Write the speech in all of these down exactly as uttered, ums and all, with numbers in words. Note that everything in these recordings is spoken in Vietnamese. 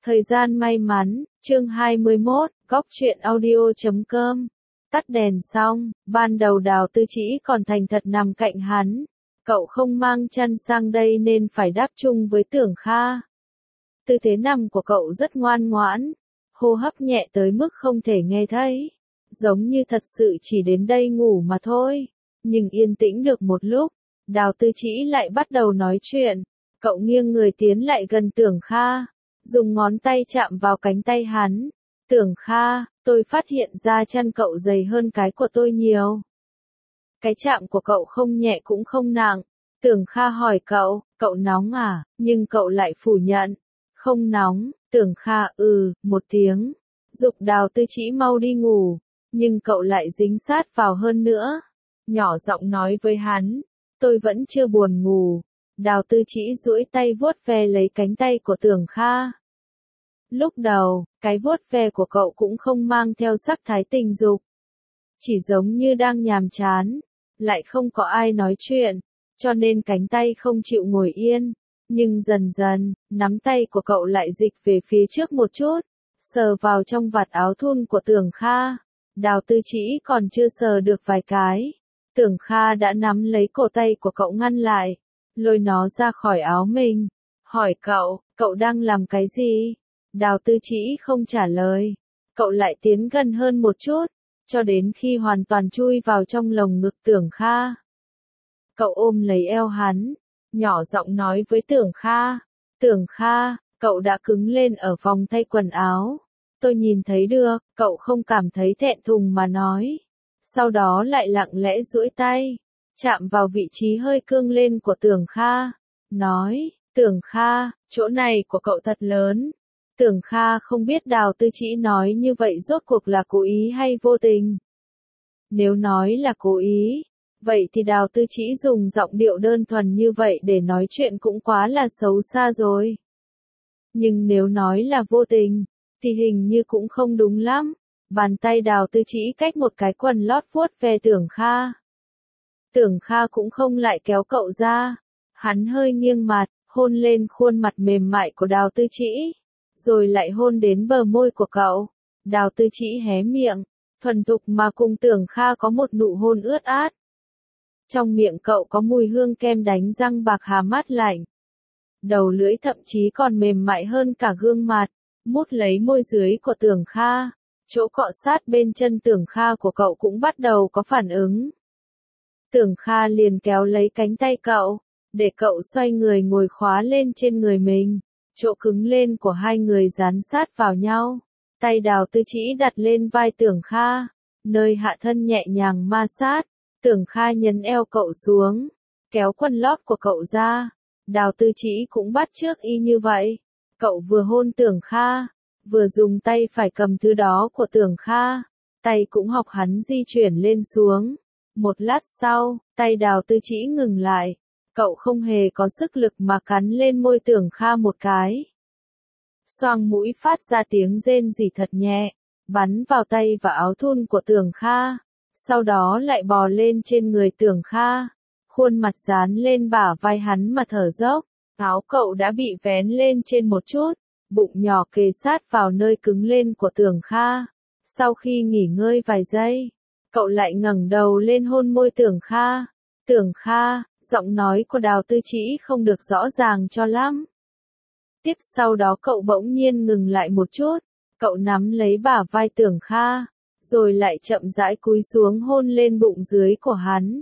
Thời gian may mắn, chương hai mươi mốt, góc truyện audio chấm com. Tắt đèn xong, ban đầu Đào Tư Trĩ còn thành thật nằm cạnh hắn. Cậu không mang chăn sang đây nên phải đáp chung với Tưởng Kha. Tư thế nằm của cậu rất ngoan ngoãn, hô hấp nhẹ tới mức không thể nghe thấy. Giống như thật sự chỉ đến đây ngủ mà thôi. Nhưng yên tĩnh được một lúc, Đào Tư Trĩ lại bắt đầu nói chuyện. Cậu nghiêng người tiến lại gần Tưởng Kha, dùng ngón tay chạm vào cánh tay hắn. Tưởng Kha, tôi phát hiện ra chân cậu dày hơn cái của tôi nhiều. Cái chạm của cậu không nhẹ cũng không nặng. Tưởng Kha hỏi cậu, cậu nóng à, nhưng cậu lại phủ nhận. Không nóng. Tưởng Kha ừ, một tiếng. Giục Đào Tư Trĩ mau đi ngủ, nhưng cậu lại dính sát vào hơn nữa. Nhỏ giọng nói với hắn, tôi vẫn chưa buồn ngủ. Đào Tư Trĩ duỗi tay vuốt ve lấy cánh tay của Tưởng Kha. Lúc đầu, cái vuốt ve của cậu cũng không mang theo sắc thái tình dục. Chỉ giống như đang nhàm chán, lại không có ai nói chuyện, cho nên cánh tay không chịu ngồi yên. Nhưng dần dần, nắm tay của cậu lại dịch về phía trước một chút, sờ vào trong vạt áo thun của Tưởng Kha. Đào Tư Trĩ còn chưa sờ được vài cái, Tưởng Kha đã nắm lấy cổ tay của cậu ngăn lại, lôi nó ra khỏi áo mình. Hỏi cậu, cậu đang làm cái gì? Đào Tư Trĩ không trả lời. Cậu lại tiến gần hơn một chút, cho đến khi hoàn toàn chui vào trong lồng ngực Tưởng Kha. Cậu ôm lấy eo hắn, nhỏ giọng nói với Tưởng Kha. Tưởng Kha, cậu đã cứng lên ở phòng thay quần áo. Tôi nhìn thấy được, cậu không cảm thấy thẹn thùng mà nói. Sau đó lại lặng lẽ duỗi tay, chạm vào vị trí hơi cương lên của Tưởng Kha. Nói, Tưởng Kha, chỗ này của cậu thật lớn. Tưởng Kha không biết Đào Tư Trĩ nói như vậy rốt cuộc là cố ý hay vô tình. Nếu nói là cố ý, vậy thì Đào Tư Trĩ dùng giọng điệu đơn thuần như vậy để nói chuyện cũng quá là xấu xa rồi. Nhưng nếu nói là vô tình, thì hình như cũng không đúng lắm. Bàn tay Đào Tư Trĩ cách một cái quần lót vuốt ve Tưởng Kha. Tưởng Kha cũng không lại kéo cậu ra. Hắn hơi nghiêng mặt, hôn lên khuôn mặt mềm mại của Đào Tư Trĩ, rồi lại hôn đến bờ môi của cậu. Đào Tư Trĩ hé miệng, thuần thục mà cùng Tưởng Kha có một nụ hôn ướt át. Trong miệng cậu có mùi hương kem đánh răng bạc hà mát lạnh. Đầu lưỡi thậm chí còn mềm mại hơn cả gương mặt, mút lấy môi dưới của Tưởng Kha. Chỗ cọ sát bên chân Tưởng Kha của cậu cũng bắt đầu có phản ứng. Tưởng Kha liền kéo lấy cánh tay cậu, để cậu xoay người ngồi khóa lên trên người mình. Chỗ cứng lên của hai người dán sát vào nhau. Tay Đào Tư Trĩ đặt lên vai Tưởng Kha, nơi hạ thân nhẹ nhàng ma sát. Tưởng Kha nhấn eo cậu xuống, kéo quần lót của cậu ra. Đào Tư Trĩ cũng bắt chước y như vậy. Cậu vừa hôn Tưởng Kha, vừa dùng tay phải cầm thứ đó của Tưởng Kha. Tay cũng học hắn di chuyển lên xuống. Một lát sau, tay Đào Tư Trĩ ngừng lại. Cậu không hề có sức lực mà cắn lên môi Tưởng Kha một cái. Xoang mũi phát ra tiếng rên rỉ thật nhẹ, bắn vào tay và áo thun của Tưởng Kha. Sau đó lại bò lên trên người Tưởng Kha, khuôn mặt dán lên bả vai hắn mà thở dốc. Áo cậu đã bị vén lên trên một chút, bụng nhỏ kề sát vào nơi cứng lên của Tưởng Kha. Sau khi nghỉ ngơi vài giây, cậu lại ngẩng đầu lên hôn môi Tưởng Kha. Tưởng Kha, giọng nói của Đào Tư Trĩ không được rõ ràng cho lắm. Tiếp sau đó cậu bỗng nhiên ngừng lại một chút, cậu nắm lấy bả vai Tưởng Kha, rồi lại chậm rãi cúi xuống hôn lên bụng dưới của hắn.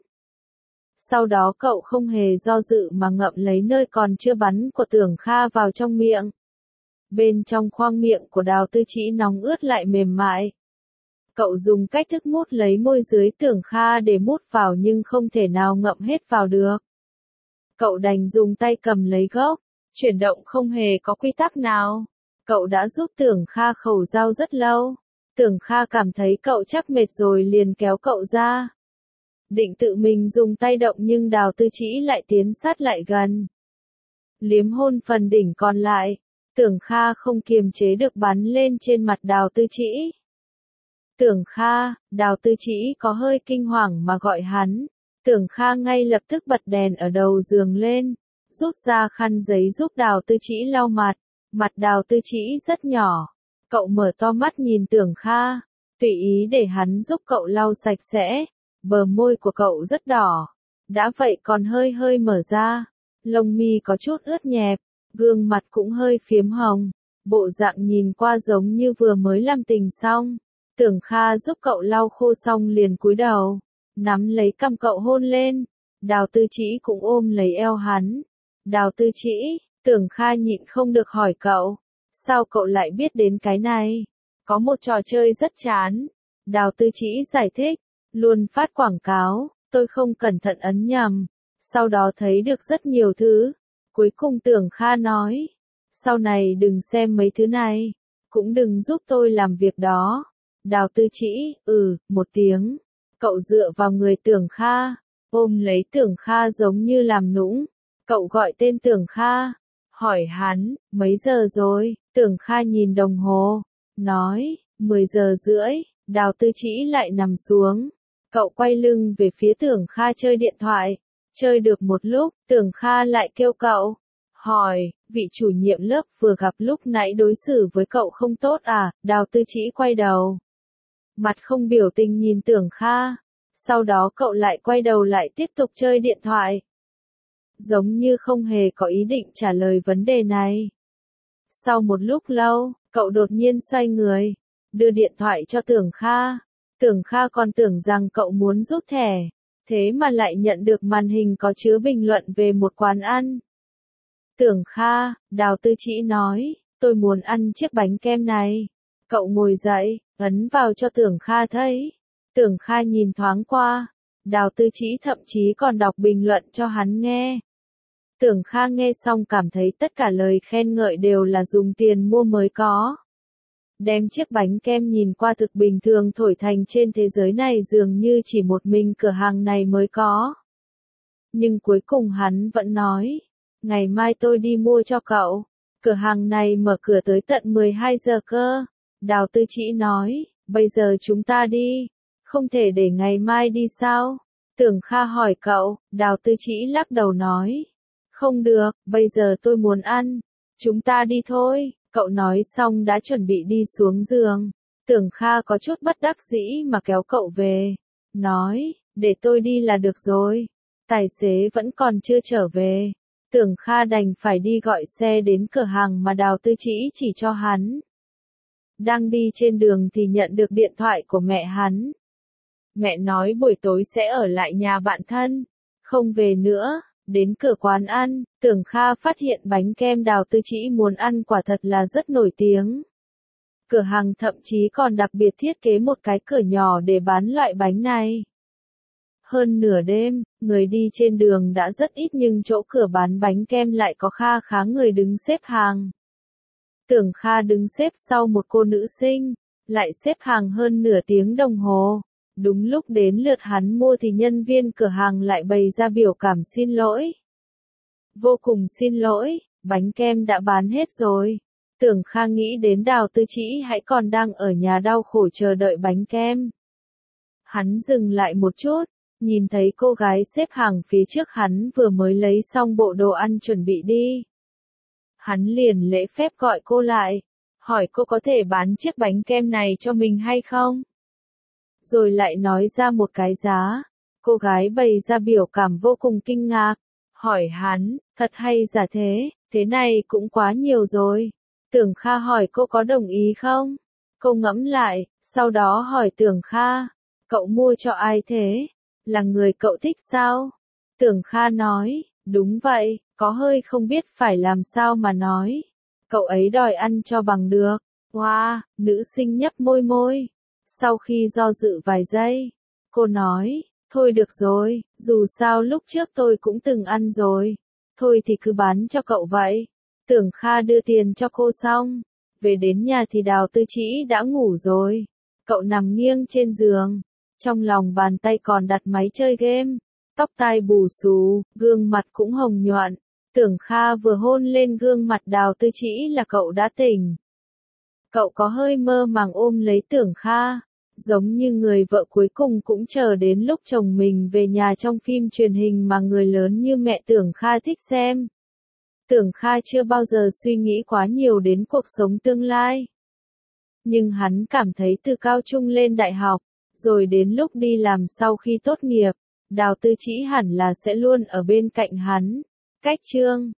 Sau đó cậu không hề do dự mà ngậm lấy nơi còn chưa bắn của Tưởng Kha vào trong miệng. Bên trong khoang miệng của Đào Tư Trĩ nóng ướt lại mềm mại. Cậu dùng cách thức mút lấy môi dưới Tưởng Kha để mút vào nhưng không thể nào ngậm hết vào được. Cậu đành dùng tay cầm lấy gốc, chuyển động không hề có quy tắc nào. Cậu đã giúp Tưởng Kha khẩu giao rất lâu. Tưởng Kha cảm thấy cậu chắc mệt rồi liền kéo cậu ra. Định tự mình dùng tay động nhưng Đào Tư Trĩ lại tiến sát lại gần. Liếm hôn phần đỉnh còn lại, Tưởng Kha không kiềm chế được bắn lên trên mặt Đào Tư Trĩ. Tưởng Kha, Đào Tư Trĩ có hơi kinh hoàng mà gọi hắn. Tưởng Kha ngay lập tức bật đèn ở đầu giường lên, rút ra khăn giấy giúp Đào Tư Trĩ lau mặt. Mặt Đào Tư Trĩ rất nhỏ. Cậu mở to mắt nhìn Tưởng Kha, tùy ý để hắn giúp cậu lau sạch sẽ. Bờ môi của cậu rất đỏ, đã vậy còn hơi hơi mở ra. Lông mi có chút ướt nhẹp, gương mặt cũng hơi phiếm hồng. Bộ dạng nhìn qua giống như vừa mới làm tình xong. Tưởng Kha giúp cậu lau khô xong liền cúi đầu, nắm lấy cằm cậu hôn lên. Đào Tư Trĩ cũng ôm lấy eo hắn. Đào Tư Trĩ, Tưởng Kha nhịn không được hỏi cậu, sao cậu lại biết đến cái này? Có một trò chơi rất chán. Đào Tư Trĩ giải thích, luôn phát quảng cáo, tôi không cẩn thận ấn nhầm, sau đó thấy được rất nhiều thứ. Cuối cùng Tưởng Kha nói, sau này đừng xem mấy thứ này, cũng đừng giúp tôi làm việc đó. Đào Tư Trĩ, ừ, một tiếng. Cậu dựa vào người Tưởng Kha, ôm lấy Tưởng Kha giống như làm nũng. Cậu gọi tên Tưởng Kha, hỏi hắn, mấy giờ rồi? Tưởng Kha nhìn đồng hồ, nói, mười giờ rưỡi. Đào Tư Trĩ lại nằm xuống. Cậu quay lưng về phía Tưởng Kha chơi điện thoại. Chơi được một lúc, Tưởng Kha lại kêu cậu. Hỏi, vị chủ nhiệm lớp vừa gặp lúc nãy đối xử với cậu không tốt à? Đào Tư Trĩ quay đầu. Mặt không biểu tình nhìn Tưởng Kha. Sau đó cậu lại quay đầu lại tiếp tục chơi điện thoại. Giống như không hề có ý định trả lời vấn đề này. Sau một lúc lâu, cậu đột nhiên xoay người, đưa điện thoại cho Tưởng Kha. Tưởng Kha còn tưởng rằng cậu muốn rút thẻ, thế mà lại nhận được màn hình có chứa bình luận về một quán ăn. Tưởng Kha, Đào Tư Trĩ nói, tôi muốn ăn chiếc bánh kem này. Cậu ngồi dậy, ấn vào cho Tưởng Kha thấy. Tưởng Kha nhìn thoáng qua, Đào Tư Trĩ thậm chí còn đọc bình luận cho hắn nghe. Tưởng Kha nghe xong cảm thấy tất cả lời khen ngợi đều là dùng tiền mua mới có. Đem chiếc bánh kem nhìn qua thực bình thường thổi thành trên thế giới này dường như chỉ một mình cửa hàng này mới có. Nhưng cuối cùng hắn vẫn nói, ngày mai tôi đi mua cho cậu. Cửa hàng này mở cửa tới tận mười hai giờ cơ. Đào Tư Trĩ nói, bây giờ chúng ta đi. Không thể để ngày mai đi sao? Tưởng Kha hỏi cậu, Đào Tư Trĩ lắc đầu nói. Không được, bây giờ tôi muốn ăn. Chúng ta đi thôi. Cậu nói xong đã chuẩn bị đi xuống giường. Tưởng Kha có chút bất đắc dĩ mà kéo cậu về. Nói, để tôi đi là được rồi. Tài xế vẫn còn chưa trở về. Tưởng Kha đành phải đi gọi xe đến cửa hàng mà Đào Tư Trĩ chỉ cho hắn. Đang đi trên đường thì nhận được điện thoại của mẹ hắn. Mẹ nói buổi tối sẽ ở lại nhà bạn thân, không về nữa. Đến cửa quán ăn, Tưởng Kha phát hiện bánh kem Đào Tư Trĩ muốn ăn quả thật là rất nổi tiếng. Cửa hàng thậm chí còn đặc biệt thiết kế một cái cửa nhỏ để bán loại bánh này. Hơn nửa đêm, người đi trên đường đã rất ít nhưng chỗ cửa bán bánh kem lại có kha khá người đứng xếp hàng. Tưởng Kha đứng xếp sau một cô nữ sinh, lại xếp hàng hơn nửa tiếng đồng hồ. Đúng lúc đến lượt hắn mua thì nhân viên cửa hàng lại bày ra biểu cảm xin lỗi. Vô cùng xin lỗi, bánh kem đã bán hết rồi. Tưởng Kha nghĩ đến Đào Tư Trĩ hãy còn đang ở nhà đau khổ chờ đợi bánh kem. Hắn dừng lại một chút, nhìn thấy cô gái xếp hàng phía trước hắn vừa mới lấy xong bộ đồ ăn chuẩn bị đi. Hắn liền lễ phép gọi cô lại, hỏi cô có thể bán chiếc bánh kem này cho mình hay không? Rồi lại nói ra một cái giá. Cô gái bày ra biểu cảm vô cùng kinh ngạc. Hỏi hắn, thật hay giả thế, thế này cũng quá nhiều rồi. Tưởng Kha hỏi cô có đồng ý không? Cô ngẫm lại, sau đó hỏi Tưởng Kha, cậu mua cho ai thế? Là người cậu thích sao? Tưởng Kha nói, đúng vậy, có hơi không biết phải làm sao mà nói. Cậu ấy đòi ăn cho bằng được. Wow, nữ sinh nhấp môi môi. Sau khi do dự vài giây, cô nói, thôi được rồi, dù sao lúc trước tôi cũng từng ăn rồi. Thôi thì cứ bán cho cậu vậy. Tưởng Kha đưa tiền cho cô xong. Về đến nhà thì Đào Tư Trĩ đã ngủ rồi. Cậu nằm nghiêng trên giường. Trong lòng bàn tay còn đặt máy chơi game. Tóc tai bù xù, gương mặt cũng hồng nhuận. Tưởng Kha vừa hôn lên gương mặt Đào Tư Trĩ là cậu đã tỉnh. Cậu có hơi mơ màng ôm lấy Tưởng Kha, giống như người vợ cuối cùng cũng chờ đến lúc chồng mình về nhà trong phim truyền hình mà người lớn như mẹ Tưởng Kha thích xem. Tưởng Kha chưa bao giờ suy nghĩ quá nhiều đến cuộc sống tương lai. Nhưng hắn cảm thấy từ cao trung lên đại học, rồi đến lúc đi làm sau khi tốt nghiệp, Đào Tư Chỉ hẳn là sẽ luôn ở bên cạnh hắn. Cách chương